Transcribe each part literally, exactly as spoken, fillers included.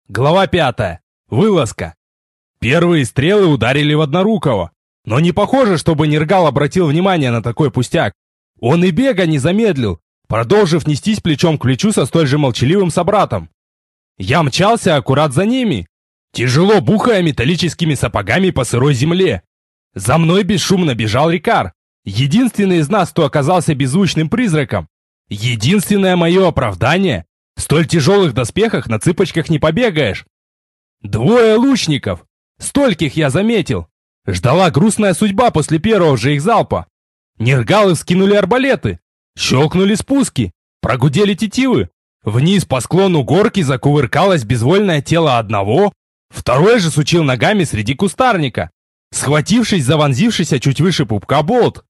Глава пятая. Вылазка. Первые стрелы ударили в Однорукого. Но не похоже, чтобы Нергал обратил внимание на такой пустяк. Он и бега не замедлил, продолжив нестись плечом к плечу со столь же молчаливым собратом. Я мчался аккурат за ними, тяжело бухая металлическими сапогами по сырой земле. За мной бесшумно бежал Рикар, единственный из нас, кто оказался беззвучным призраком. Единственное мое оправдание — в столь тяжелых доспехах на цыпочках не побегаешь. Двое лучников, стольких я заметил, ждала грустная судьба после первого же их залпа. Нергалы вскинули арбалеты, щелкнули спуски, прогудели тетивы. Вниз по склону горки закувыркалось безвольное тело одного, второй же сучил ногами среди кустарника, схватившись за вонзившийся чуть выше пупка болт.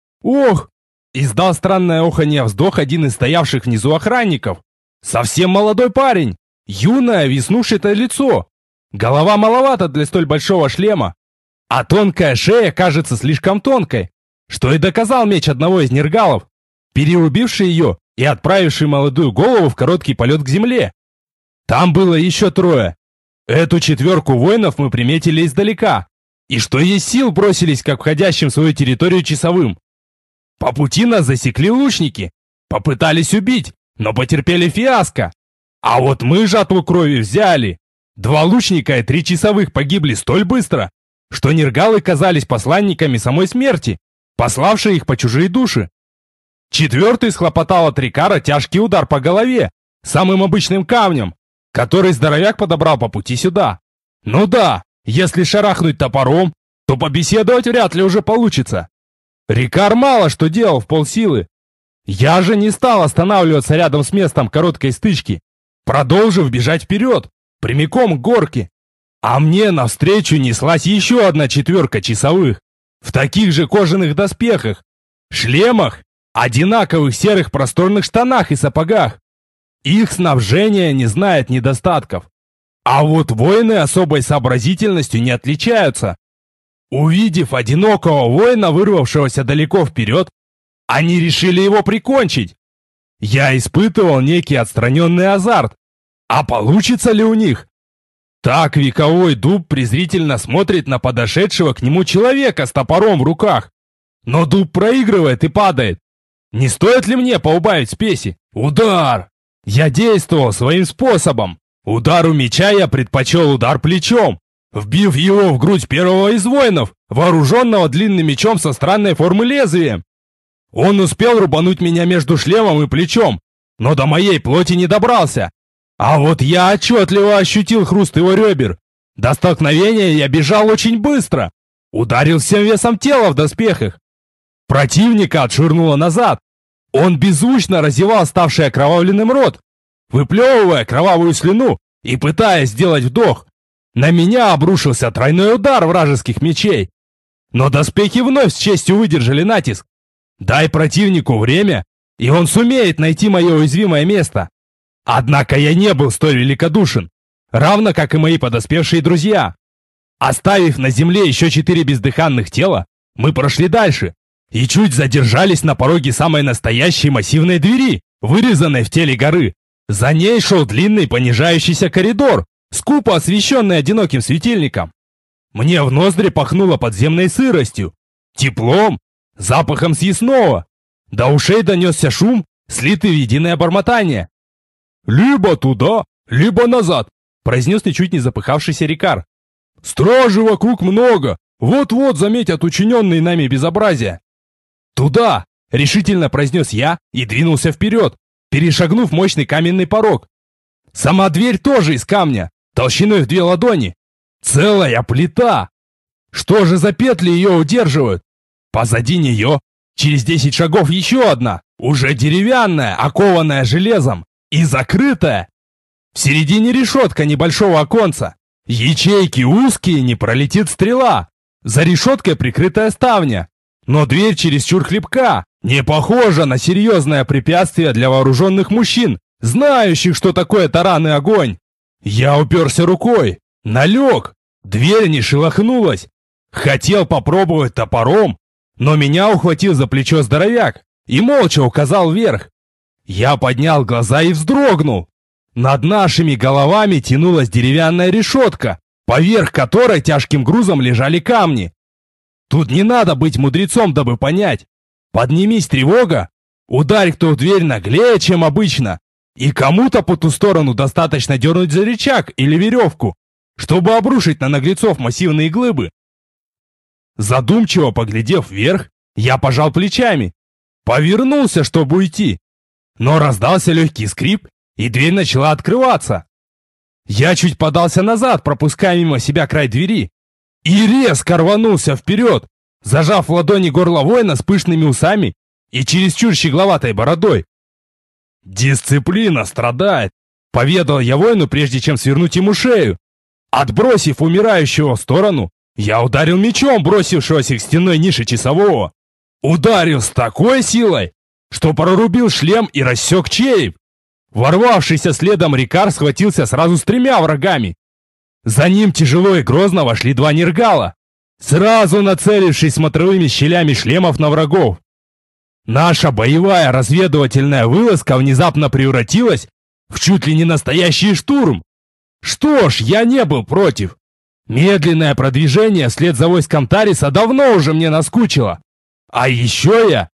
«Ох!» — издал странное оханье-вздох один из стоявших внизу охранников. Совсем молодой парень, юное веснушчатое лицо, голова маловата для столь большого шлема, а тонкая шея кажется слишком тонкой, что и доказал меч одного из нергалов, перерубивший ее и отправивший молодую голову в короткий полет к земле. Там было еще трое. Эту четверку воинов мы приметили издалека, и что есть сил бросились к обходящим свою территорию часовым. По пути нас засекли лучники, попытались убить, но потерпели фиаско. А вот мы жатву крови взяли. Два лучника и три часовых погибли столь быстро, что нергалы казались посланниками самой смерти, пославшие их по чужие души. Четвертый схлопотал от Рикара тяжкий удар по голове, самым обычным камнем, который здоровяк подобрал по пути сюда. Ну да, если шарахнуть топором, то побеседовать вряд ли уже получится. Рикар мало что делал в полсилы. Я же не стал останавливаться рядом с местом короткой стычки, продолжив бежать вперед, прямиком к горке. А мне навстречу неслась еще одна четверка часовых, в таких же кожаных доспехах, шлемах, одинаковых серых просторных штанах и сапогах. Их снабжение не знает недостатков. А вот воины особой сообразительностью не отличаются. Увидев одинокого воина, вырвавшегося далеко вперед, они решили его прикончить. Я испытывал некий отстраненный азарт. А получится ли у них? Так вековой дуб презрительно смотрит на подошедшего к нему человека с топором в руках. Но дуб проигрывает и падает. Не стоит ли мне поубавить спеси? Удар! Я действовал своим способом. Удару меча я предпочел удар плечом, вбив его в грудь первого из воинов, вооруженного длинным мечом со странной формы лезвием. Он успел рубануть меня между шлемом и плечом, но до моей плоти не добрался. А вот я отчетливо ощутил хруст его ребер. До столкновения я бежал очень быстро. Ударил всем весом тела в доспехах. Противника отшвырнуло назад. Он беззвучно разевал ставший окровавленным рот, выплевывая кровавую слюну и пытаясь сделать вдох. На меня обрушился тройной удар вражеских мечей. Но доспехи вновь с честью выдержали натиск. Дай противнику время, и он сумеет найти мое уязвимое место. Однако я не был столь великодушен, равно как и мои подоспевшие друзья. Оставив на земле еще четыре бездыханных тела, мы прошли дальше и чуть задержались на пороге самой настоящей массивной двери, вырезанной в теле горы. За ней шел длинный понижающийся коридор, скупо освещенный одиноким светильником. Мне в ноздри пахнуло подземной сыростью, теплом, запахом съестного. До ушей донесся шум, слитый в единое бормотание. «Либо туда, либо назад», — произнес ничуть не запыхавшийся Рикар. «Стражи вокруг много, вот-вот заметят учиненные нами безобразия». «Туда!» — решительно произнес я и двинулся вперед, перешагнув мощный каменный порог. Сама дверь тоже из камня, толщиной в две ладони. Целая плита! Что же за петли ее удерживают? Позади нее, через десять шагов еще одна, уже деревянная, окованная железом и закрытая. В середине решетка небольшого оконца. Ячейки узкие, не пролетит стрела. За решеткой прикрытая ставня. Но дверь чересчур хлипка, не похожа на серьезное препятствие для вооруженных мужчин, знающих, что такое таран и огонь. Я уперся рукой, налег, дверь не шелохнулась. Хотел попробовать топором, но меня ухватил за плечо здоровяк и молча указал вверх. Я поднял глаза и вздрогнул. Над нашими головами тянулась деревянная решетка, поверх которой тяжким грузом лежали камни. Тут не надо быть мудрецом, дабы понять. Поднимись тревога, ударь кто в дверь наглее, чем обычно, и кому-то по ту сторону достаточно дернуть за рычаг или веревку, чтобы обрушить на наглецов массивные глыбы. Задумчиво поглядев вверх, я пожал плечами, повернулся, чтобы уйти, но раздался легкий скрип, и дверь начала открываться. Я чуть подался назад, пропуская мимо себя край двери, и резко рванулся вперед, зажав в ладони горло воина с пышными усами и чересчур щегловатой бородой. «Дисциплина страдает», — поведал я воину, прежде чем свернуть ему шею. Отбросив умирающего в сторону, я ударил мечом бросившегося к стенной нише часового. Ударил с такой силой, что прорубил шлем и рассек череп. Ворвавшийся следом Рикар схватился сразу с тремя врагами. За ним тяжело и грозно вошли два нергала, сразу нацелившись смотровыми щелями шлемов на врагов. Наша боевая разведывательная вылазка внезапно превратилась в чуть ли не настоящий штурм. Что ж, я не был против. Медленное продвижение вслед за войском Тариса давно уже мне наскучило. А еще я...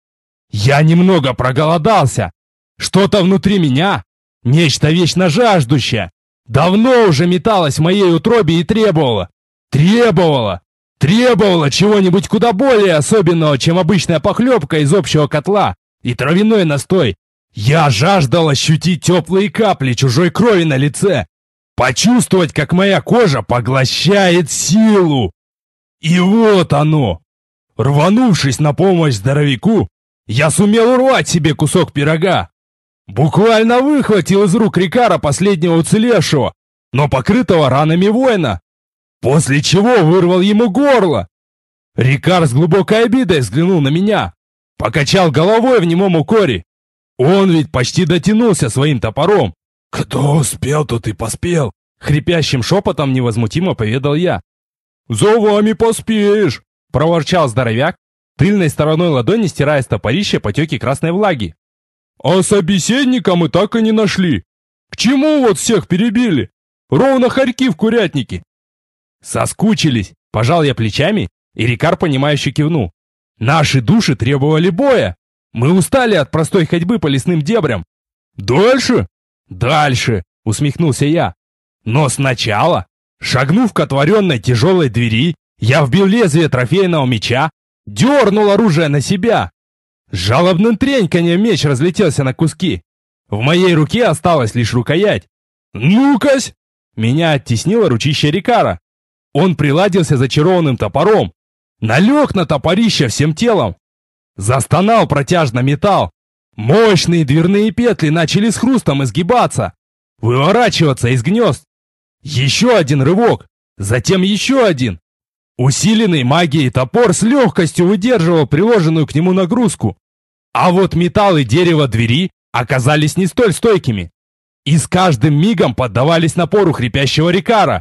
Я немного проголодался. Что-то внутри меня, нечто вечно жаждущее, давно уже металось в моей утробе и требовало, требовало, требовало чего-нибудь куда более особенного, чем обычная похлебка из общего котла и травяной настой. Я жаждал ощутить теплые капли чужой крови на лице, почувствовать, как моя кожа поглощает силу. И вот оно. Рванувшись на помощь здоровяку, я сумел урвать себе кусок пирога. Буквально выхватил из рук Рикара последнего уцелевшего, но покрытого ранами воина, после чего вырвал ему горло. Рикар с глубокой обидой взглянул на меня, покачал головой в немом укоре. Он ведь почти дотянулся своим топором. «Кто успел, тот и поспел», — хрипящим шепотом невозмутимо поведал я. «За вами поспеешь», — проворчал здоровяк, тыльной стороной ладони стирая с топорища потеки красной влаги. «А собеседника мы так и не нашли. К чему вот всех перебили? Ровно хорьки в курятнике». «Соскучились», — пожал я плечами, и Рикар, понимающе кивнул. «Наши души требовали боя. Мы устали от простой ходьбы по лесным дебрям». «Дальше?» «Дальше», — усмехнулся я. «Но сначала, шагнув к отворенной тяжелой двери, я вбил лезвие трофейного меча, дернул оружие на себя. С жалобным треньканьем меч разлетелся на куски. В моей руке осталась лишь рукоять. «Ну-кась!» Меня оттеснило ручище Рикара. Он приладился зачарованным топором, налег на топорище всем телом. Застонал протяжно металл. Мощные дверные петли начали с хрустом изгибаться, выворачиваться из гнезд. Еще один рывок, затем еще один. Усиленный магией топор с легкостью выдерживал приложенную к нему нагрузку. А вот металл и дерево двери оказались не столь стойкими и с каждым мигом поддавались напору хрипящего Рикара.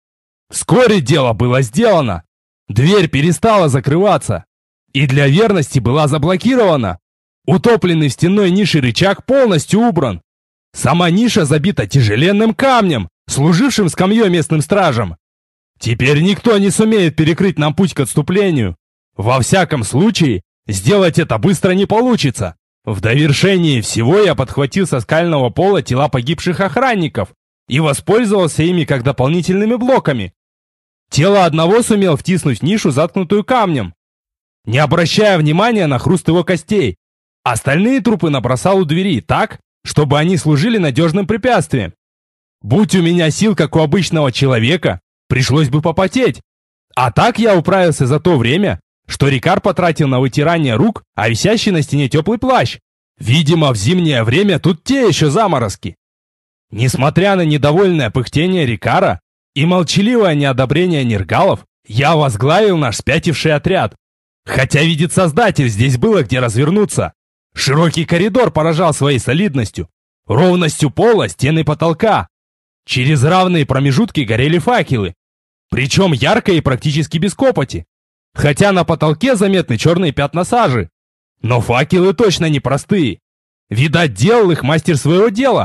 Вскоре дело было сделано. Дверь перестала закрываться и для верности была заблокирована. Утопленный в стенной нише рычаг полностью убран. Сама ниша забита тяжеленным камнем, служившим скамьей местным стражам. Теперь никто не сумеет перекрыть нам путь к отступлению. Во всяком случае, сделать это быстро не получится. В довершении всего я подхватил со скального пола тела погибших охранников и воспользовался ими как дополнительными блоками. Тело одного сумел втиснуть в нишу, заткнутую камнем, не обращая внимания на хруст его костей. Остальные трупы набросал у двери так, чтобы они служили надежным препятствием. Будь у меня сил, как у обычного человека, пришлось бы попотеть. А так я управился за то время, что Рикар потратил на вытирание рук, а висящий на стене теплый плащ. Видимо, в зимнее время тут те еще заморозки. Несмотря на недовольное пыхтение Рикара и молчаливое неодобрение нергалов, я возглавил наш спятивший отряд. Хотя, видит Создатель, здесь было где развернуться. Широкий коридор поражал своей солидностью, ровностью пола, стены и потолка. Через равные промежутки горели факелы, причем ярко и практически без копоти. Хотя на потолке заметны черные пятна сажи. Но факелы точно не простые. Видать, делал их мастер своего дела.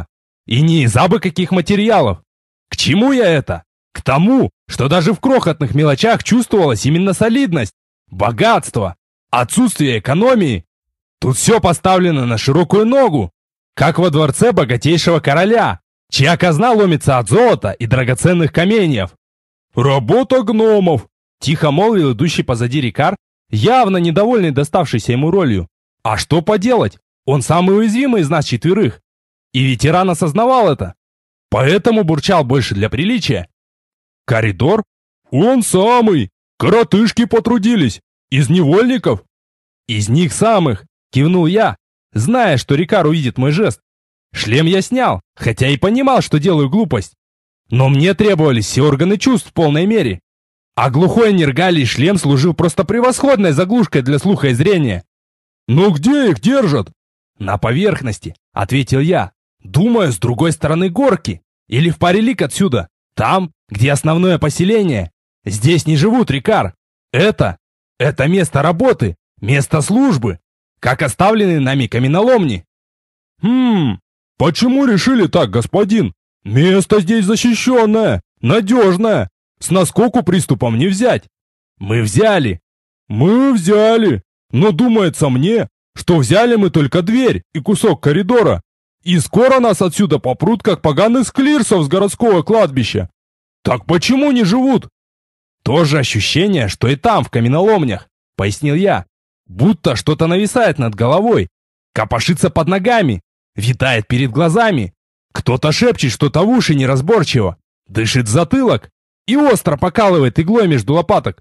И не из абы каких материалов. К чему я это? К тому, что даже в крохотных мелочах чувствовалась именно солидность, богатство, отсутствие экономии. Тут все поставлено на широкую ногу, как во дворце богатейшего короля, чья казна ломится от золота и драгоценных каменьев. «Работа гномов!» — тихо молвил идущий позади Рикар, явно недовольный доставшейся ему ролью. А что поделать? Он самый уязвимый из нас четверых. И ветеран осознавал это. Поэтому бурчал больше для приличия. «Коридор? Он самый! Коротышки потрудились! Из невольников!» «Из них самых!» — кивнул я, зная, что Рикар увидит мой жест. Шлем я снял, хотя и понимал, что делаю глупость. Но мне требовались все органы чувств в полной мере. А глухой нергалий шлем служил просто превосходной заглушкой для слуха и зрения. «Ну где их держат?» «На поверхности», — ответил я. «Думаю, с другой стороны горки. Или в паре лиг отсюда. Там, где основное поселение. Здесь не живут, Рикар. Это... это место работы, место службы, как оставленные нами каменоломни». «Хм... Почему решили так, господин? Место здесь защищенное, надежное. С наскоку приступом не взять». «Мы взяли». «Мы взяли. Но думается мне, что взяли мы только дверь и кусок коридора. И скоро нас отсюда попрут, как поганых склирсов с городского кладбища. Так почему не живут?» «То же ощущение, что и там, в каменоломнях», — пояснил я. «Будто что-то нависает над головой, копошится под ногами, витает перед глазами. Кто-то шепчет что-то в уши неразборчиво, дышит в затылок и остро покалывает иглой между лопаток».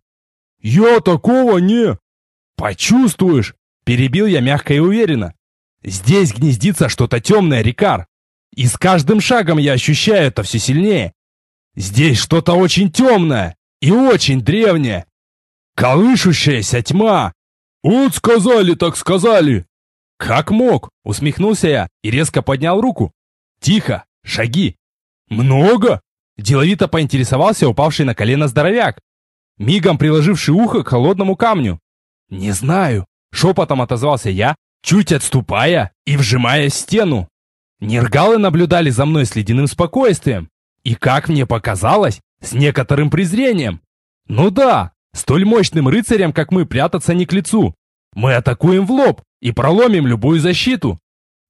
«Я такого не...» «Почувствуешь», — перебил я мягко и уверенно. «Здесь гнездится что-то темное, Рикар. И с каждым шагом я ощущаю это все сильнее. Здесь что-то очень темное и очень древнее. Колышущаяся тьма». «Вот сказали, так сказали». «Как мог?» — усмехнулся я и резко поднял руку. «Тихо, шаги». «Много?» — деловито поинтересовался упавший на колено здоровяк, мигом приложивший ухо к холодному камню. «Не знаю», — шепотом отозвался я, чуть отступая и вжимаясь в стену. Нергалы наблюдали за мной с ледяным спокойствием и, как мне показалось, с некоторым презрением. Ну да, столь мощным рыцарям, как мы, прятаться не к лицу. Мы атакуем в лоб и проломим любую защиту.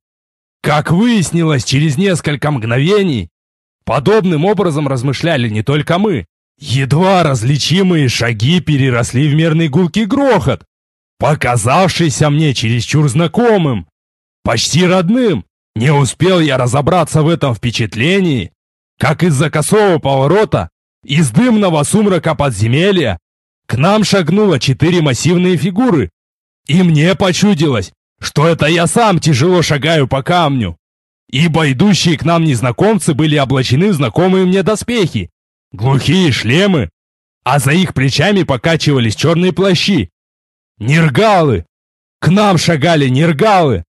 Как выяснилось через несколько мгновений, подобным образом размышляли не только мы. Едва различимые шаги переросли в мерный гулкий грохот, показавшийся мне чересчур знакомым, почти родным. Не успел я разобраться в этом впечатлении, как из-за косого поворота, из дымного сумрака подземелья, к нам шагнуло четыре массивные фигуры, и мне почудилось, что это я сам тяжело шагаю по камню, ибо идущие к нам незнакомцы были облачены в знакомые мне доспехи, глухие шлемы, а за их плечами покачивались черные плащи. Нергалы! К нам шагали нергалы!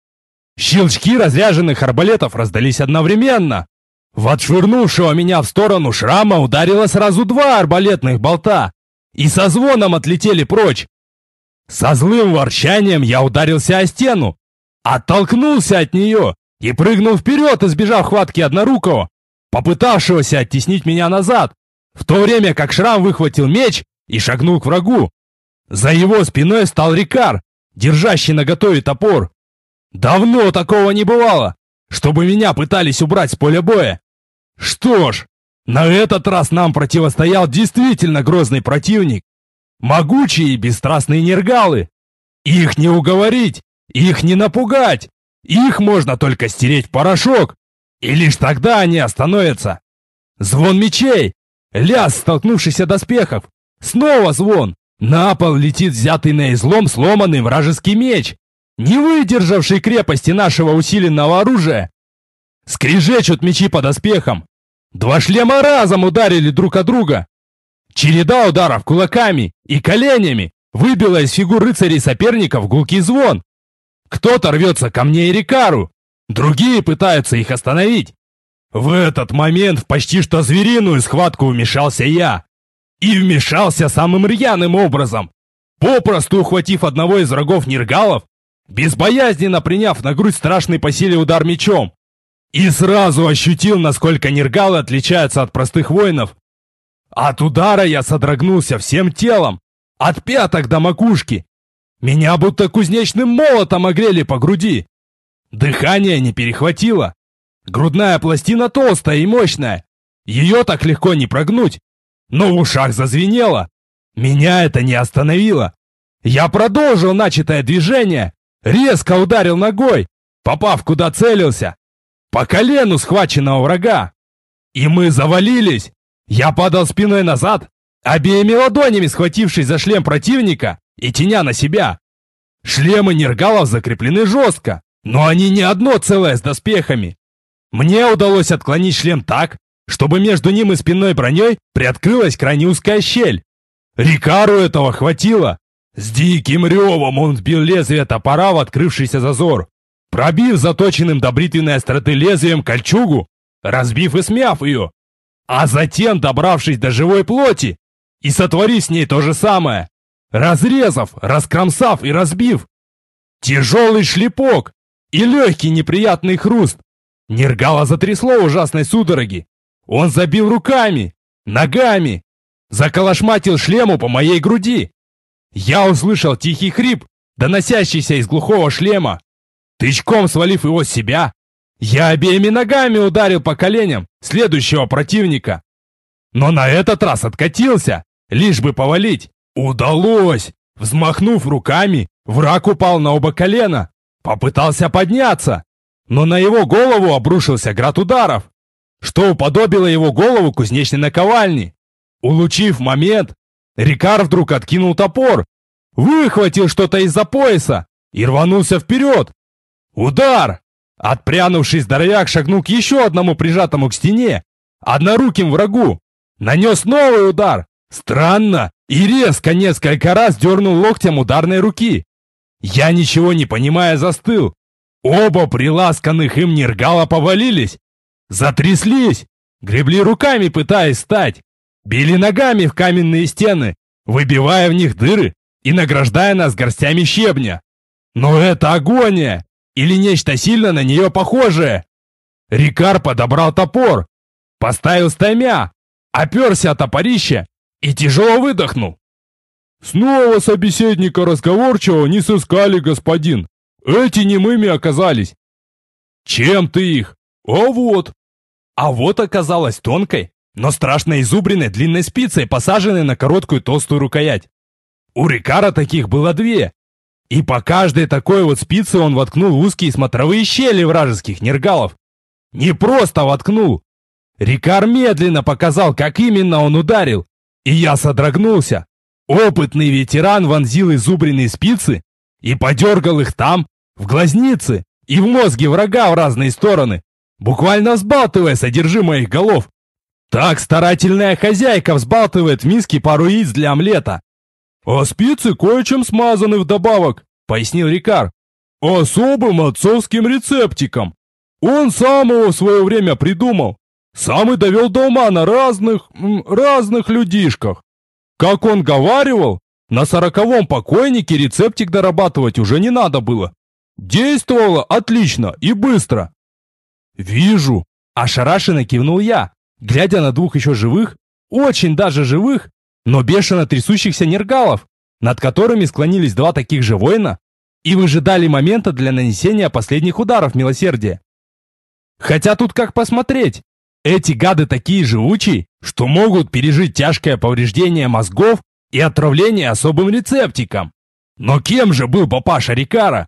Щелчки разряженных арбалетов раздались одновременно. В отшвырнувшего меня в сторону шрама ударило сразу два арбалетных болта, и со звоном отлетели прочь. Со злым ворчанием я ударился о стену, оттолкнулся от нее и прыгнул вперед, избежав хватки однорукого, попытавшегося оттеснить меня назад, в то время как шрам выхватил меч и шагнул к врагу. За его спиной стал Рикар, держащий наготове топор. Давно такого не бывало, чтобы меня пытались убрать с поля боя. Что ж, на этот раз нам противостоял действительно грозный противник. Могучие и бесстрастные нергалы. Их не уговорить, их не напугать. Их можно только стереть в порошок, и лишь тогда они остановятся. Звон мечей, лязг столкнувшихся доспехов, снова звон. На пол летит взятый на излом сломанный вражеский меч, не выдержавший крепости нашего усиленного оружия. Скрежещут мечи по доспехам. Два шлема разом ударили друг от друга. Череда ударов кулаками и коленями выбила из фигур рыцарей соперников гулкий звон. Кто-то рвется ко мне и Рикару, другие пытаются их остановить. В этот момент в почти что звериную схватку вмешался я. И вмешался самым рьяным образом, попросту ухватив одного из врагов нергалов, безбоязненно приняв на грудь страшный по силе удар мечом. И сразу ощутил, насколько нергалы отличаются от простых воинов. От удара я содрогнулся всем телом, от пяток до макушки. Меня будто кузнечным молотом огрели по груди. Дыхание не перехватило. Грудная пластина толстая и мощная. Ее так легко не прогнуть. Но в ушах зазвенело. Меня это не остановило. Я продолжил начатое движение. Резко ударил ногой, попав куда целился. По колену схваченного врага. И мы завалились. Я падал спиной назад, обеими ладонями схватившись за шлем противника и теня на себя. Шлемы нергалов закреплены жестко, но они не одно целое с доспехами. Мне удалось отклонить шлем так, чтобы между ним и спинной броней приоткрылась крайне узкая щель. Рикару этого хватило. С диким ревом он вбил лезвие топора в открывшийся зазор, пробив заточенным до бритвенной остроты лезвием кольчугу, разбив и смяв ее, а затем добравшись до живой плоти и сотворив с ней то же самое, разрезав, раскромсав и разбив. Тяжелый шлепок и легкий неприятный хруст. Нергала затрясло ужасной судороги. Он забил руками, ногами, заколошматил шлему по моей груди. Я услышал тихий хрип, доносящийся из глухого шлема. Тычком свалив его с себя, я обеими ногами ударил по коленям следующего противника. Но на этот раз откатился, лишь бы повалить. Удалось! Взмахнув руками, враг упал на оба колена. Попытался подняться, но на его голову обрушился град ударов, что уподобило его голову кузнечной наковальни. Улучив момент, Рикар вдруг откинул топор, выхватил что-то из-за пояса и рванулся вперед. Удар! Отпрянувший здоровяк шагнул к еще одному прижатому к стене, одноруким врагу. Нанес новый удар. Странно и резко несколько раз дернул локтем ударной руки. Я, ничего не понимая, застыл. Оба приласканных им нергала повалились. Затряслись, гребли руками, пытаясь встать. Били ногами в каменные стены, выбивая в них дыры и награждая нас горстями щебня. Но это агония! Или нечто сильно на нее похожее. Рикар подобрал топор, поставил стаймя, оперся от топорища и тяжело выдохнул. Снова собеседника разговорчивого не сыскали, господин. Эти немыми оказались. Чем ты их? А вот. А вот оказалась тонкой, но страшно изубренной длинной спицей, посаженной на короткую толстую рукоять. У Рикара таких было две. И по каждой такой вот спице он воткнул узкие смотровые щели вражеских нергалов. Не просто воткнул. Рикар медленно показал, как именно он ударил. И я содрогнулся. Опытный ветеран вонзил изубренные спицы и подергал их там, в глазницы и в мозге врага в разные стороны, буквально взбалтывая содержимое их голов. Так старательная хозяйка взбалтывает в миске пару яиц для омлета. «А спицы кое-чем смазаны вдобавок», — пояснил Рикар. «Особым отцовским рецептиком. Он сам его в свое время придумал. Сам и довел до ума на разных, разных людишках. Как он говаривал, на сороковом покойнике рецептик дорабатывать уже не надо было. Действовало отлично и быстро». «Вижу», — ошарашенно кивнул я, глядя на двух еще живых, очень даже живых, но бешено трясущихся нергалов, над которыми склонились два таких же воина и выжидали момента для нанесения последних ударов милосердия. Хотя тут как посмотреть. Эти гады такие живучие, что могут пережить тяжкое повреждение мозгов и отравление особым рецептиком. Но кем же был папаша Рикара?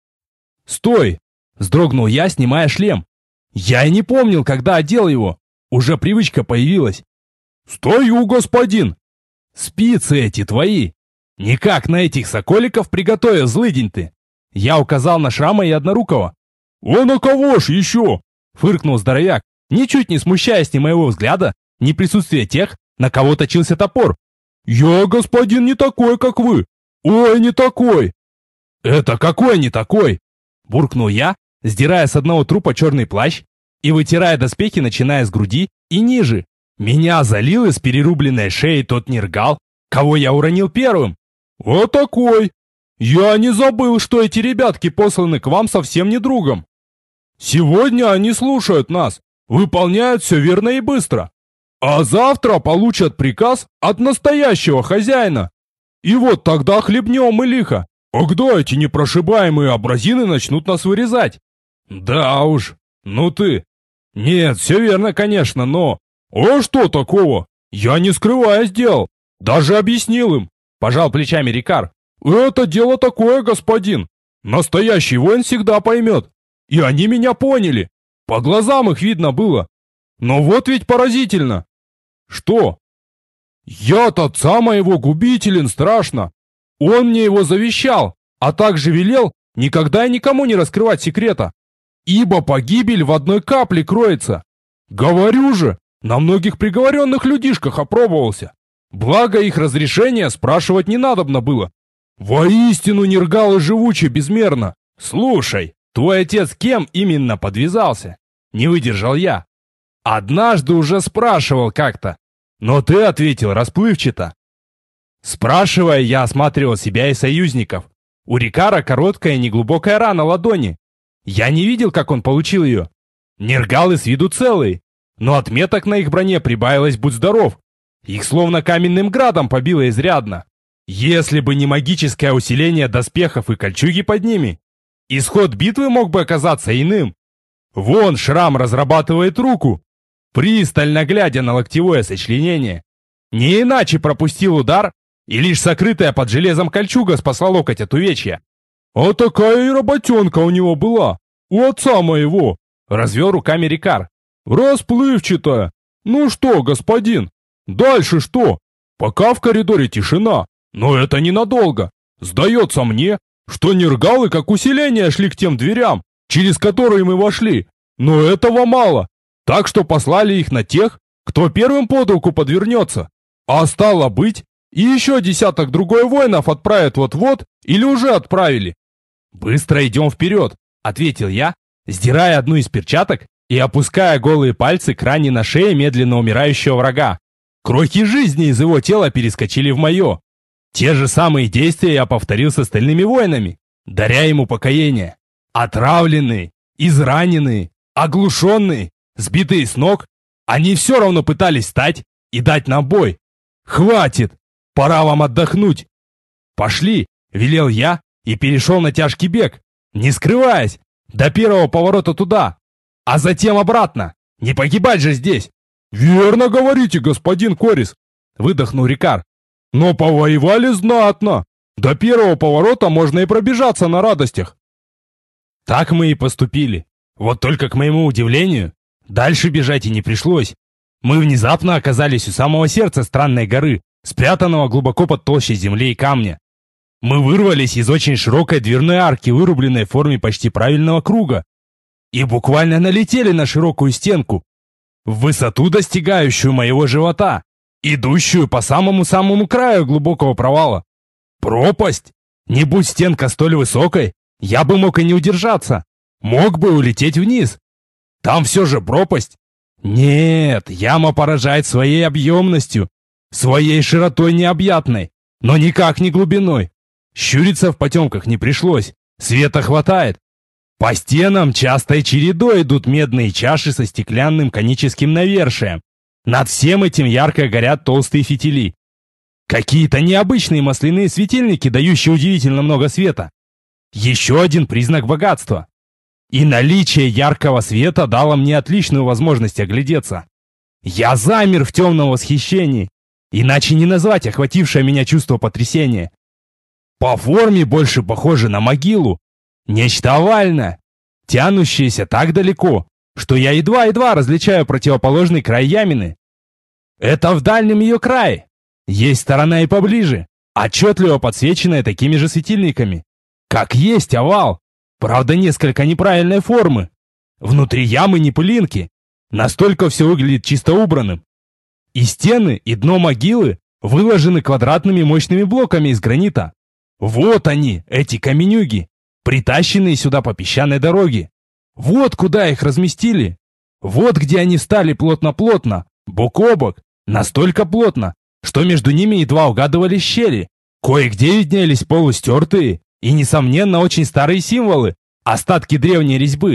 «Стой!» — вздрогнул я, снимая шлем. Я и не помнил, когда одел его. Уже привычка появилась. «Стою, господин!» «Спицы эти твои! Никак на этих соколиков приготовил, злыдень ты!» Я указал на Шрама и Однорукого. «А на кого ж еще?» — фыркнул здоровяк, ничуть не смущаясь ни моего взгляда, ни присутствия тех, на кого точился топор. «Я, господин, не такой, как вы! Ой, не такой!» «Это какой не такой?» — буркнул я, сдирая с одного трупа черный плащ и вытирая доспехи, начиная с груди и ниже. Меня залил из перерубленной шеи тот нергал, кого я уронил первым. «А такой! Я не забыл, что эти ребятки посланы к вам совсем не другом». Сегодня они слушают нас, выполняют все верно и быстро. А завтра получат приказ от настоящего хозяина. И вот тогда хлебнем и лихо. Когда эти непрошибаемые абразины начнут нас вырезать? Да уж, ну ты. Нет, все верно, конечно, но... А что такого? Я не скрывая сделал. Даже объяснил им. Пожал плечами Рикар. Это дело такое, господин. Настоящий воин всегда поймет. И они меня поняли. По глазам их видно было. Но вот ведь поразительно. Что? Я-то отца моего губителен страшно. Он мне его завещал, а также велел никогда и никому не раскрывать секрета. Ибо погибель в одной капле кроется. Говорю же, на многих приговоренных людишках опробовался. Благо их разрешения спрашивать не надобно было. Воистину Нергалы живучи безмерно. Слушай, твой отец кем именно подвязался? Не выдержал я. Однажды уже спрашивал как-то, но ты ответил расплывчато. Спрашивая, я осматривал себя и союзников. У Рикара короткая и неглубокая рана ладони. Я не видел, как он получил ее. Нергалы с виду целые, но отметок на их броне прибавилось, будь здоров. Их словно каменным градом побило изрядно. Если бы не магическое усиление доспехов и кольчуги под ними, исход битвы мог бы оказаться иным. Вон шрам разрабатывает руку, пристально глядя на локтевое сочленение. Не иначе пропустил удар, и лишь сокрытая под железом кольчуга спасла локоть от увечья. А такая и работенка у него была, у отца моего, развел руками Рикар. Расплывчатая. Ну что, господин, дальше что? Пока в коридоре тишина, но это ненадолго. Сдается мне, что нергалы как усиление шли к тем дверям, через которые мы вошли, но этого мало. Так что послали их на тех, кто первым под руку подвернется. А стало быть, и еще десяток другой воинов отправят вот-вот или уже отправили. «Быстро идем вперед», — ответил я, сдирая одну из перчаток и опуская голые пальцы к ране на шее медленно умирающего врага. Крохи жизни из его тела перескочили в мое. Те же самые действия я повторил с остальными воинами, даря ему покаяние. Отравленные, израненные, оглушенные, сбитые с ног, они все равно пытались встать и дать нам бой. «Хватит! Пора вам отдохнуть!» «Пошли!» — велел я и перешел на тяжкий бег, не скрываясь, до первого поворота туда, а затем обратно. Не погибать же здесь! «Верно говорите, господин Корис!» — выдохнул Рикар. «Но повоевали знатно! До первого поворота можно и пробежаться на радостях!» Так мы и поступили. Вот только, к моему удивлению, дальше бежать и не пришлось. Мы внезапно оказались у самого сердца странной горы, спрятанного глубоко под толщей земли и камня. Мы вырвались из очень широкой дверной арки, вырубленной в форме почти правильного круга, и буквально налетели на широкую стенку, в высоту, достигающую моего живота, идущую по самому-самому краю глубокого провала. Пропасть! Не будь стенка столь высокой, я бы мог и не удержаться, мог бы улететь вниз. Там все же пропасть. Нет, яма поражает своей объемностью, своей широтой необъятной, но никак не глубиной. Щуриться в потемках не пришлось, света хватает. По стенам частой чередой идут медные чаши со стеклянным коническим навершием. Над всем этим ярко горят толстые фитили. Какие-то необычные масляные светильники, дающие удивительно много света. Еще один признак богатства. И наличие яркого света дало мне отличную возможность оглядеться. Я замер в темном восхищении, иначе не назвать охватившее меня чувство потрясения. По форме больше похоже на могилу. Нечто овальное, тянущееся так далеко, что я едва-едва различаю противоположный край ямины. Это в дальнем ее крае. Есть сторона и поближе, отчетливо подсвеченная такими же светильниками. Как есть овал, правда несколько неправильной формы. Внутри ямы не пылинки, настолько все выглядит чисто убранным. И стены, и дно могилы выложены квадратными мощными блоками из гранита. Вот они, эти каменюги, притащенные сюда по песчаной дороге. Вот куда их разместили. Вот где они стали плотно-плотно, бок о бок, настолько плотно, что между ними едва угадывались щели. Кое-где виднелись полустертые и, несомненно, очень старые символы, остатки древней резьбы.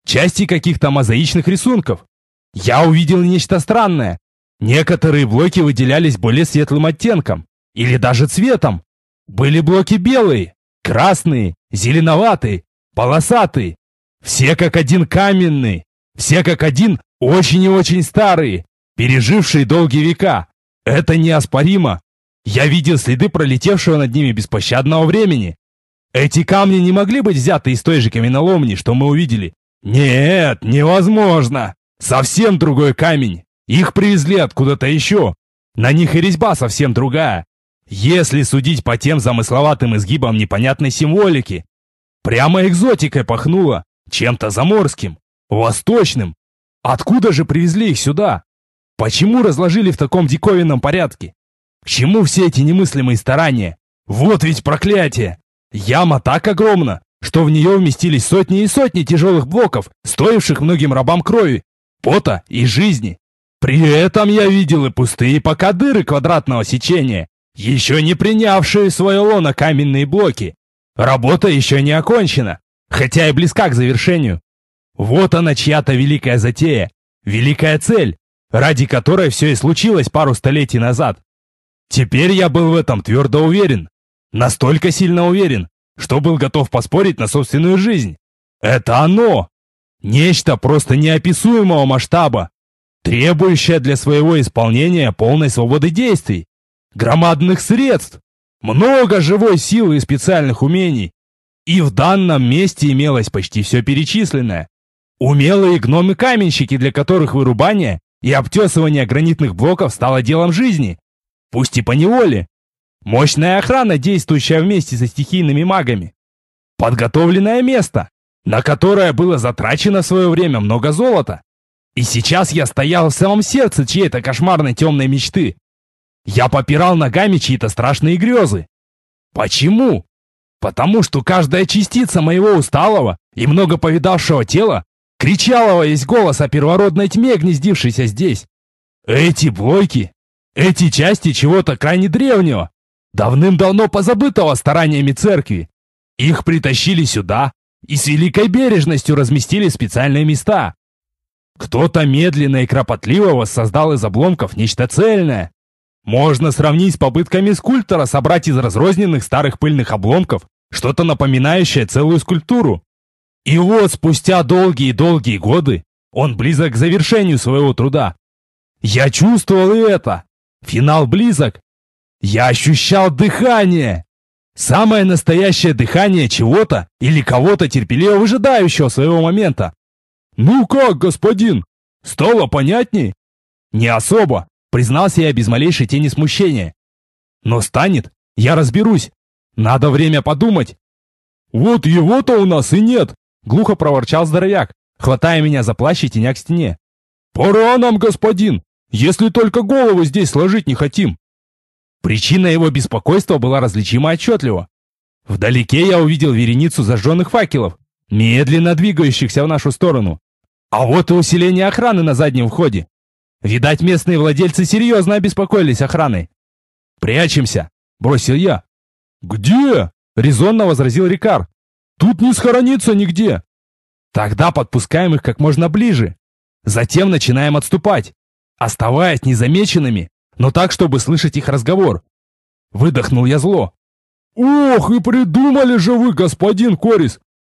части каких-то мозаичных рисунков. Я увидел нечто странное. Некоторые блоки выделялись более светлым оттенком, или даже цветом. Были блоки белые, красные, зеленоватые, полосатые. Все как один каменные, все как один очень и очень старые, пережившие долгие века. Это неоспоримо. Я видел следы пролетевшего над ними беспощадного времени. Эти камни не могли быть взяты из той же каменоломни, что мы увидели. Нет, невозможно. Совсем другой камень. Их привезли откуда-то еще. На них и резьба совсем другая. Если судить по тем замысловатым изгибам непонятной символики, прямо экзотикой пахнуло, чем-то заморским, восточным. Откуда же привезли их сюда? Почему разложили в таком диковинном порядке? К чему все эти немыслимые старания? Вот ведь проклятие! Яма так огромна, что в нее вместились сотни и сотни тяжелых блоков, стоивших многим рабам крови, пота и жизни. При этом я видел и пустые пока дыры квадратного сечения, еще не принявшие в свое лоно каменные блоки. Работа еще не окончена, хотя и близка к завершению. Вот она чья-то великая затея, великая цель, ради которой все и случилось пару столетий назад. Теперь я был в этом твердо уверен. Настолько сильно уверен, что был готов поспорить на собственную жизнь. Это оно! Нечто просто неописуемого масштаба, требующее для своего исполнения полной свободы действий, громадных средств, много живой силы и специальных умений. И в данном месте имелось почти все перечисленное. Умелые гномы-каменщики, для которых вырубание и обтесывание гранитных блоков стало делом жизни, пусть и поневоле. Мощная охрана, действующая вместе со стихийными магами. Подготовленное место, на которое было затрачено в свое время много золота. И сейчас я стоял в самом сердце чьей-то кошмарной темной мечты. Я попирал ногами чьи-то страшные грезы. Почему? Потому что каждая частица моего усталого и много повидавшего тела кричала во весь голос о первородной тьме, гнездившейся здесь. Эти блоки, эти части чего-то крайне древнего, давным-давно позабытого стараниями церкви. Их притащили сюда и с великой бережностью разместили в специальные места. Кто-то медленно и кропотливо воссоздал из обломков нечто цельное. Можно сравнить с попытками скульптора собрать из разрозненных старых пыльных обломков что-то напоминающее целую скульптуру. И вот спустя долгие-долгие годы он близок к завершению своего труда. Я чувствовал и это. Финал близок. Я ощущал дыхание. Самое настоящее дыхание чего-то или кого-то терпеливо выжидающего своего момента. «Ну как, господин? Стало понятней?» «Не особо», признался я без малейшей тени смущения. «Но станет, я разберусь. Надо время подумать». «Вот его-то у нас и нет», глухо проворчал здоровяк, хватая меня за плащ и теня к стене. «Пора нам, господин, если только голову здесь сложить не хотим». Причина его беспокойства была различима отчетливо. Вдалеке я увидел вереницу зажженных факелов, медленно двигающихся в нашу сторону. А вот и усиление охраны на заднем входе. Видать, местные владельцы серьезно обеспокоились охраной. «Прячемся!» — бросил я. «Где?» — резонно возразил Рикар. «Тут не схорониться нигде!» «Тогда подпускаем их как можно ближе. Затем начинаем отступать, оставаясь незамеченными, но так, чтобы слышать их разговор». Выдохнул я зло. «Ох, и придумали же вы, господин Корис!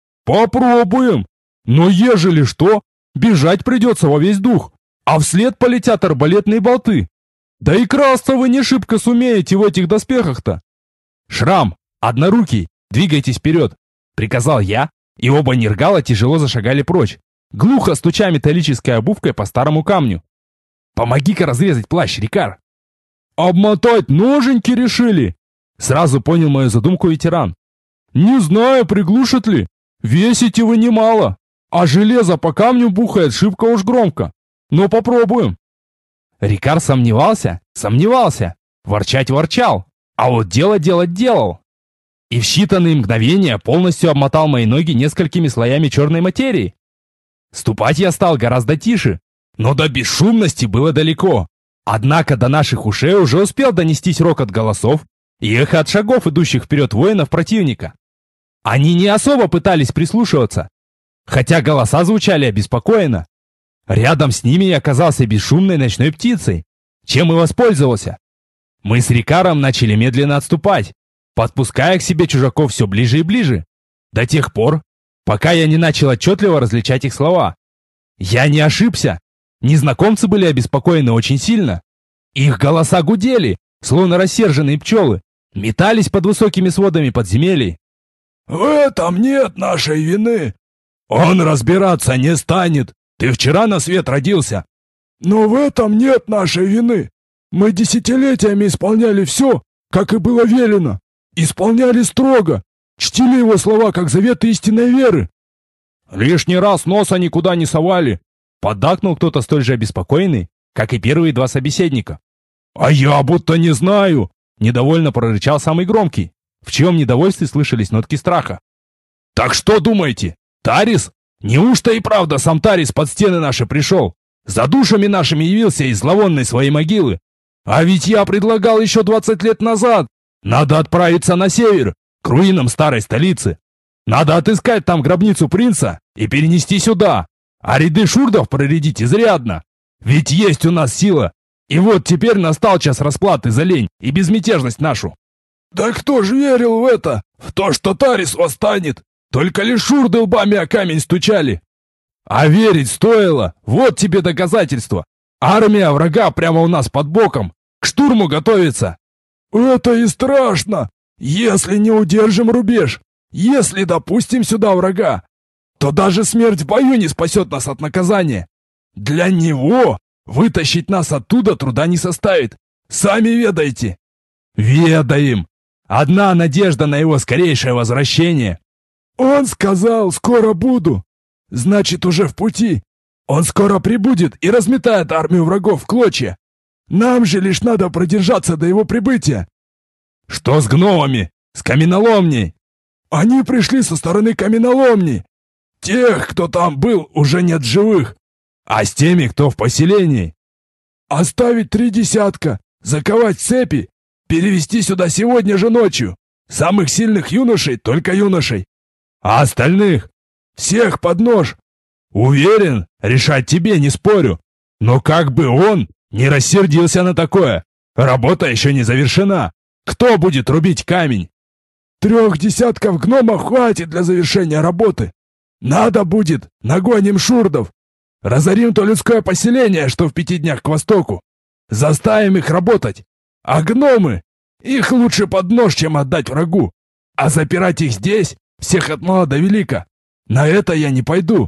Попробуем! Но ежели что, бежать придется во весь дух, а вслед полетят арбалетные болты. Да и красться вы не шибко сумеете в этих доспехах-то!» «Шрам, однорукий, двигайтесь вперед!» — приказал я, и оба нергала тяжело зашагали прочь, глухо стуча металлической обувкой по старому камню. «Помоги-ка разрезать плащ, Рикар!» «Обмотать ноженьки решили?» Сразу понял мою задумку ветеран. «Не знаю, приглушит ли. Весите вы немало, а железо по камню бухает шибко уж громко. Но попробуем». Рикар сомневался, сомневался, ворчать ворчал, а вот дело делать делал. И в считанные мгновения полностью обмотал мои ноги несколькими слоями черной материи. Ступать я стал гораздо тише, но до бесшумности было далеко. Однако до наших ушей уже успел донестись рокот голосов и эхо от шагов, идущих вперед воинов противника. Они не особо пытались прислушиваться. хотя голоса звучали обеспокоенно. Рядом с ними я оказался бесшумной ночной птицей, чем и воспользовался. Мы с Рикаром начали медленно отступать, подпуская к себе чужаков все ближе и ближе, до тех пор, пока я не начал отчетливо различать их слова. Я не ошибся. Незнакомцы были обеспокоены очень сильно. Их голоса гудели, словно рассерженные пчелы, метались под высокими сводами подземелий. «В этом нет нашей вины. Он разбираться не станет. Ты вчера на свет родился. Но в этом нет нашей вины. Мы десятилетиями исполняли все, как и было велено. Исполняли строго. Чтили его слова, как заветы истинной веры». «Лишний раз носа никуда не совали», — поддакнул кто-то столь же обеспокоенный, как и первые два собеседника. «А я будто не знаю», — недовольно прорычал самый громкий, в чьем недовольстве слышались нотки страха. «Так что думаете, Тарис? Неужто и правда сам Тарис под стены наши пришел? За душами нашими явился из зловонной своей могилы? А ведь я предлагал еще двадцать лет назад. Надо отправиться на север, к руинам старой столицы. Надо отыскать там гробницу принца и перенести сюда, а ряды шурдов проредить изрядно. Ведь есть у нас сила, и вот теперь настал час расплаты за лень и безмятежность нашу». «Да кто ж верил в это? В то, что Тарис восстанет? Только лишь шурды лбами о камень стучали. А верить стоило, вот тебе доказательство. Армия врага прямо у нас под боком, к штурму готовится». «Это и страшно, если не удержим рубеж. Если допустим сюда врага, то даже смерть в бою не спасет нас от наказания. Для него вытащить нас оттуда труда не составит. Сами ведайте». «Ведаем. Одна надежда на его скорейшее возвращение». «Он сказал, скоро буду. Значит, уже в пути. Он скоро прибудет и разметает армию врагов в клочья. Нам же лишь надо продержаться до его прибытия». «Что с гномами? С каменоломней?» «Они пришли со стороны каменоломни. Тех, кто там был, уже нет живых. А с теми, кто в поселении?» «Оставить три десятка, заковать цепи, перевести сюда сегодня же ночью. Самых сильных юношей только юношей. А остальных?» «Всех под нож». «Уверен, решать тебе, не спорю. Но как бы он не рассердился на такое. Работа еще не завершена. Кто будет рубить камень?» «Трех десятков гномов хватит для завершения работы. Надо будет, нагоним шурдов. Разорим то людское поселение, что в пяти днях к востоку. Заставим их работать. А гномы, их лучше под нож, чем отдать врагу. А запирать их здесь, всех от мала до велика, на это я не пойду».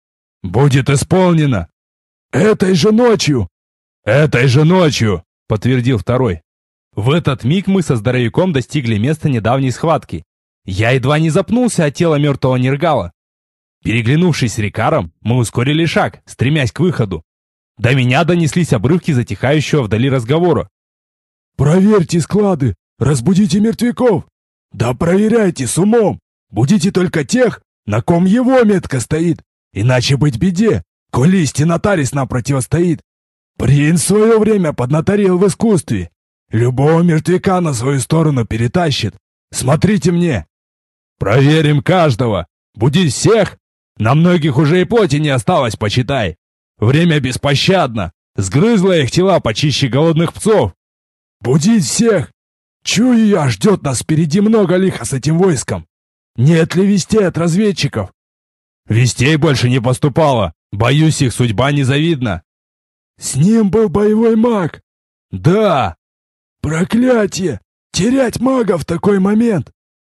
«Будет исполнено». «Этой же ночью». «Этой же ночью», — подтвердил второй. В этот миг мы со здоровяком достигли места недавней схватки. Я едва не запнулся от тела мертвого Нергала. Переглянувшись с Рикаром, мы ускорили шаг, стремясь к выходу. До меня донеслись обрывки затихающего вдали разговора. «Проверьте склады, разбудите мертвяков. Да проверяйте с умом. Будите только тех, на ком его метка стоит. Иначе быть беде, коли истинно Тарис нам противостоит. Принц в свое время поднаторел в искусстве. Любого мертвяка на свою сторону перетащит. Смотрите мне». «Проверим каждого. Будить всех? На многих уже и плоти не осталось, почитай. Время беспощадно. Сгрызло их тела почище голодных псов». «Будить всех. Чую я, ждет нас впереди много лиха с этим войском. Нет ли вестей от разведчиков?» «Вестей больше не поступало. Боюсь, их судьба незавидна». «С ним был боевой маг». «Да». «Проклятие! Терять мага в такой момент!»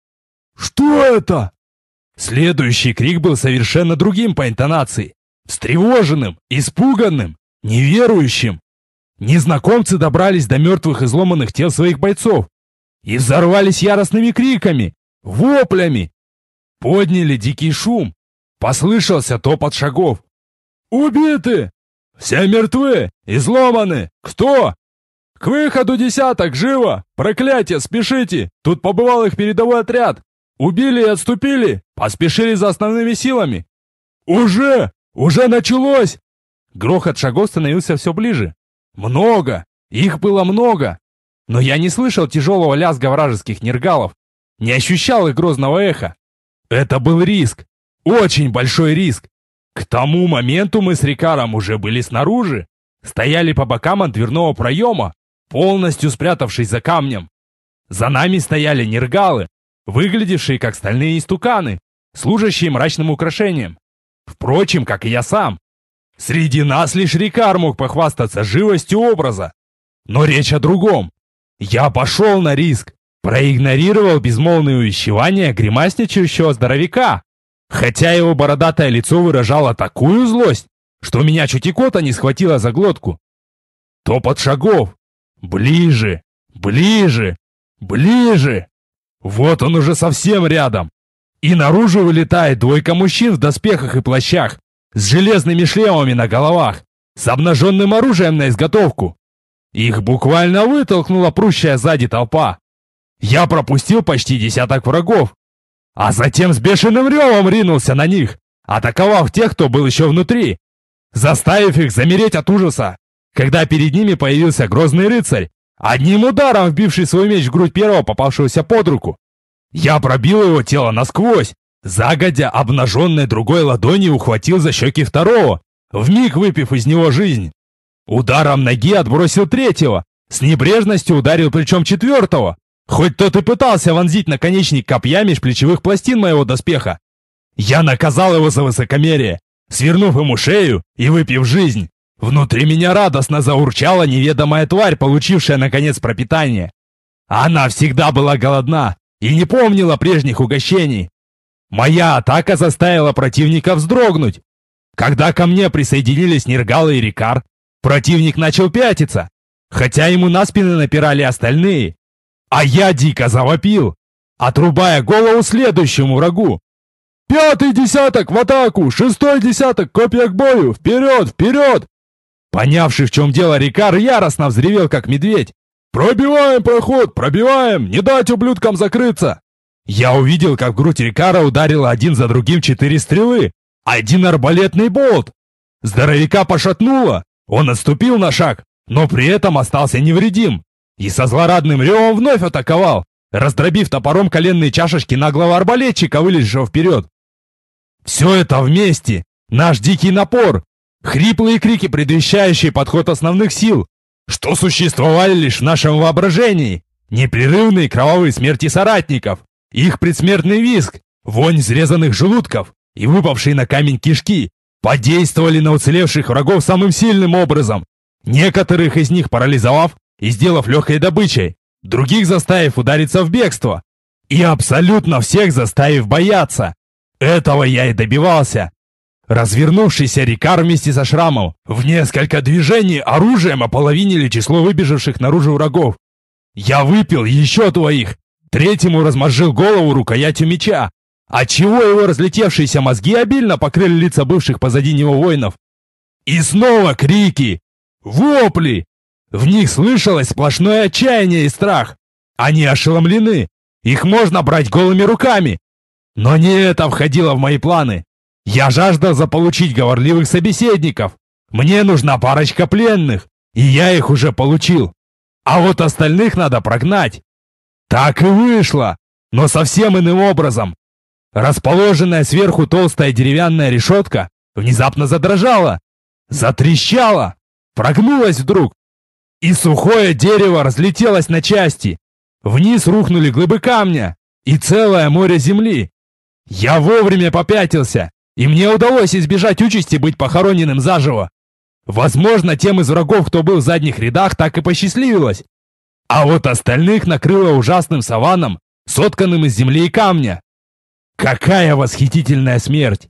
«Что это?» Следующий крик был совершенно другим по интонации. Встревоженным, испуганным, неверующим. Незнакомцы добрались до мертвых изломанных тел своих бойцов и взорвались яростными криками, воплями. Подняли дикий шум. Послышался топот шагов. «Убиты! Все мертвы! Изломаны! Кто?» «К выходу десяток! Живо! Проклятие! Спешите! Тут побывал их передовой отряд! Убили и отступили! Поспешили за основными силами!» «Уже! Уже началось!» Грохот шагов становился все ближе. Много! Их было много! Но я не слышал тяжелого лязга вражеских нергалов, не ощущал их грозного эха. Это был риск. Очень большой риск. К тому моменту мы с Рикаром уже были снаружи, стояли по бокам от дверного проема, полностью спрятавшись за камнем. За нами стояли нергалы, выглядевшие как стальные истуканы, служащие мрачным украшением. Впрочем, как и я сам. Среди нас лишь Рикар мог похвастаться живостью образа. Но речь о другом. Я пошел на риск, проигнорировал безмолвные увещевания гримасничающего здоровяка, хотя его бородатое лицо выражало такую злость, что меня чуть икота не схватила за глотку. Топот шагов. Ближе, ближе, ближе. Вот он уже совсем рядом. И наружу вылетает двойка мужчин в доспехах и плащах, с железными шлемами на головах, с обнаженным оружием на изготовку. Их буквально вытолкнула прущая сзади толпа. Я пропустил почти десяток врагов, а затем с бешеным ревом ринулся на них, атаковав тех, кто был еще внутри, заставив их замереть от ужаса, когда перед ними появился грозный рыцарь, одним ударом вбивший свой меч в грудь первого попавшегося под руку. Я пробил его тело насквозь, загодя обнаженной другой ладонью ухватил за щеки второго, вмиг выпив из него жизнь. Ударом ноги отбросил третьего, с небрежностью ударил плечом четвертого, хоть тот и пытался вонзить наконечник копья меж плечевых пластин моего доспеха. Я наказал его за высокомерие, свернув ему шею и выпив жизнь. Внутри меня радостно заурчала неведомая тварь, получившая наконец пропитание. Она всегда была голодна и не помнила прежних угощений. Моя атака заставила противника вздрогнуть. Когда ко мне присоединились Нергалы и Рикар, противник начал пятиться, хотя ему на спины напирали остальные. А я дико завопил, отрубая голову следующему врагу. «Пятый десяток в атаку! Шестой десяток копья к бою! Вперед, вперед!» Понявший, в чем дело, Рикар яростно взревел, как медведь. «Пробиваем проход! Пробиваем! Не дать ублюдкам закрыться!» Я увидел, как в грудь Рикара ударило один за другим четыре стрелы, один арбалетный болт. Здоровяка пошатнуло, он отступил на шаг, но при этом остался невредим и со злорадным ревом вновь атаковал, раздробив топором коленные чашечки наглого арбалетчика, вылезшего вперед. Все это вместе, наш дикий напор, хриплые крики, предвещающие подход основных сил, что существовали лишь в нашем воображении, непрерывные кровавые смерти соратников, их предсмертный визг, вонь изрезанных желудков и выпавшие на камень кишки подействовали на уцелевших врагов самым сильным образом, некоторых из них парализовав и сделав легкой добычей, других заставив удариться в бегство, и абсолютно всех заставив бояться. Этого я и добивался. Развернувшийся Рикар вместе со Шрамом в несколько движений оружием ополовинили число выбежавших наружу врагов. Я выпил еще двоих, третьему размозжил голову рукоятью меча, отчего его разлетевшиеся мозги обильно покрыли лица бывших позади него воинов. И снова крики, вопли. В них слышалось сплошное отчаяние и страх. Они ошеломлены, их можно брать голыми руками. Но не это входило в мои планы. Я жаждал заполучить говорливых собеседников. Мне нужна парочка пленных, и я их уже получил. А вот остальных надо прогнать. Так и вышло, но совсем иным образом. Расположенная сверху толстая деревянная решетка внезапно задрожала, затрещала, прогнулась вдруг, и сухое дерево разлетелось на части. Вниз рухнули глыбы камня и целое море земли. Я вовремя попятился, и мне удалось избежать участи быть похороненным заживо. Возможно, тем из врагов, кто был в задних рядах, так и посчастливилось. А вот остальных накрыло ужасным саваном, сотканным из земли и камня. Какая восхитительная смерть!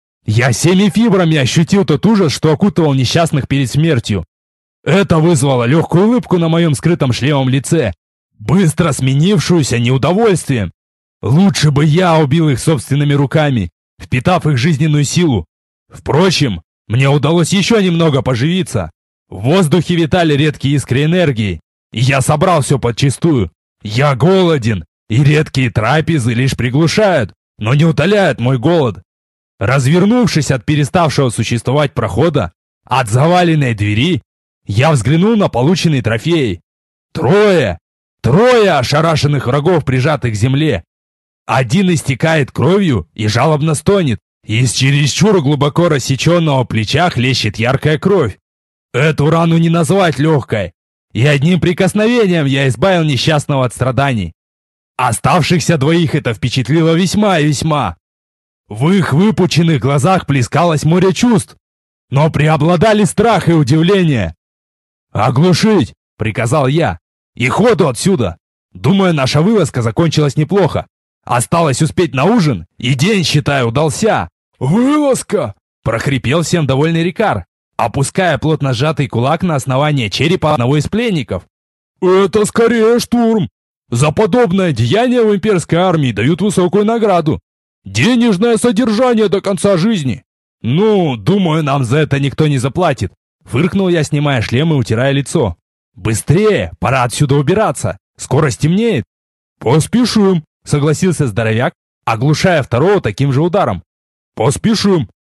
Я всеми фибрами ощутил тот ужас, что окутывал несчастных перед смертью. Это вызвало легкую улыбку на моем скрытом шлемом лице, быстро сменившуюся неудовольствием. Лучше бы я убил их собственными руками, впитав их жизненную силу. Впрочем, мне удалось еще немного поживиться. В воздухе витали редкие искры энергии, и я собрал все подчистую. Я голоден, и редкие трапезы лишь приглушают, но не утоляют мой голод. Развернувшись от переставшего существовать прохода, от заваленной двери, я взглянул на полученные трофеи. Трое! Трое ошарашенных врагов, прижатых к земле. Один истекает кровью и жалобно стонет, Из чересчур глубоко рассеченного плеча хлещет яркая кровь. Эту рану не назвать легкой, и одним прикосновением я избавил несчастного от страданий. Оставшихся двоих это впечатлило весьма и весьма. В их выпученных глазах плескалось море чувств, но преобладали страх и удивление. «Оглушить!» — приказал я. «И ходу отсюда! Думаю, наша вылазка закончилась неплохо. Осталось успеть на ужин, и день, считаю, удался!» «Вылазка!» — прохрипел всем довольный Рикар, опуская плотно сжатый кулак на основание черепа одного из пленников. «Это скорее штурм! За подобное деяние в имперской армии дают высокую награду. Денежное содержание до конца жизни. Ну, думаю, нам за это никто не заплатит». Фыркнул я, снимая шлем и утирая лицо. «Быстрее! Пора отсюда убираться! Скоро стемнеет!» «Поспешим!» — согласился здоровяк, оглушая второго таким же ударом. «Поспешим!